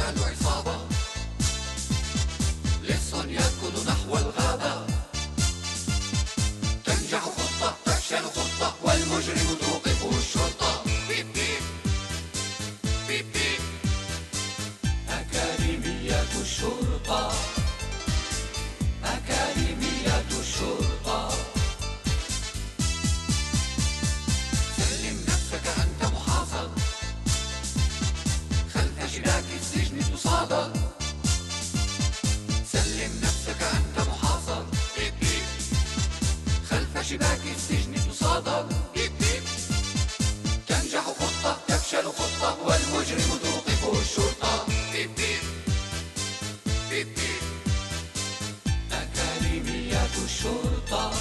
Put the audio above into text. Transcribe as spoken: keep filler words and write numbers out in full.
الرجال عصابة، لص يركض نحو الغابة. تنجح خطة تفشل خطة والمجرم توقفه الشرطة. بيب بيب بيب بيب. أكاديمية الشرطة، أكاديمية الشرطة. سلم نفسك أنت محاصر، خلف شباك السجن تصادر. سلم نفسك أنت محاصر، بيب بيب. خلف شباك السجن تصادر. بيب بيب. تنجح خطة تفشل خطة والمجرم توقفه الشرطة. بيب بيب بيب بيب. أكاديمية الشرطة.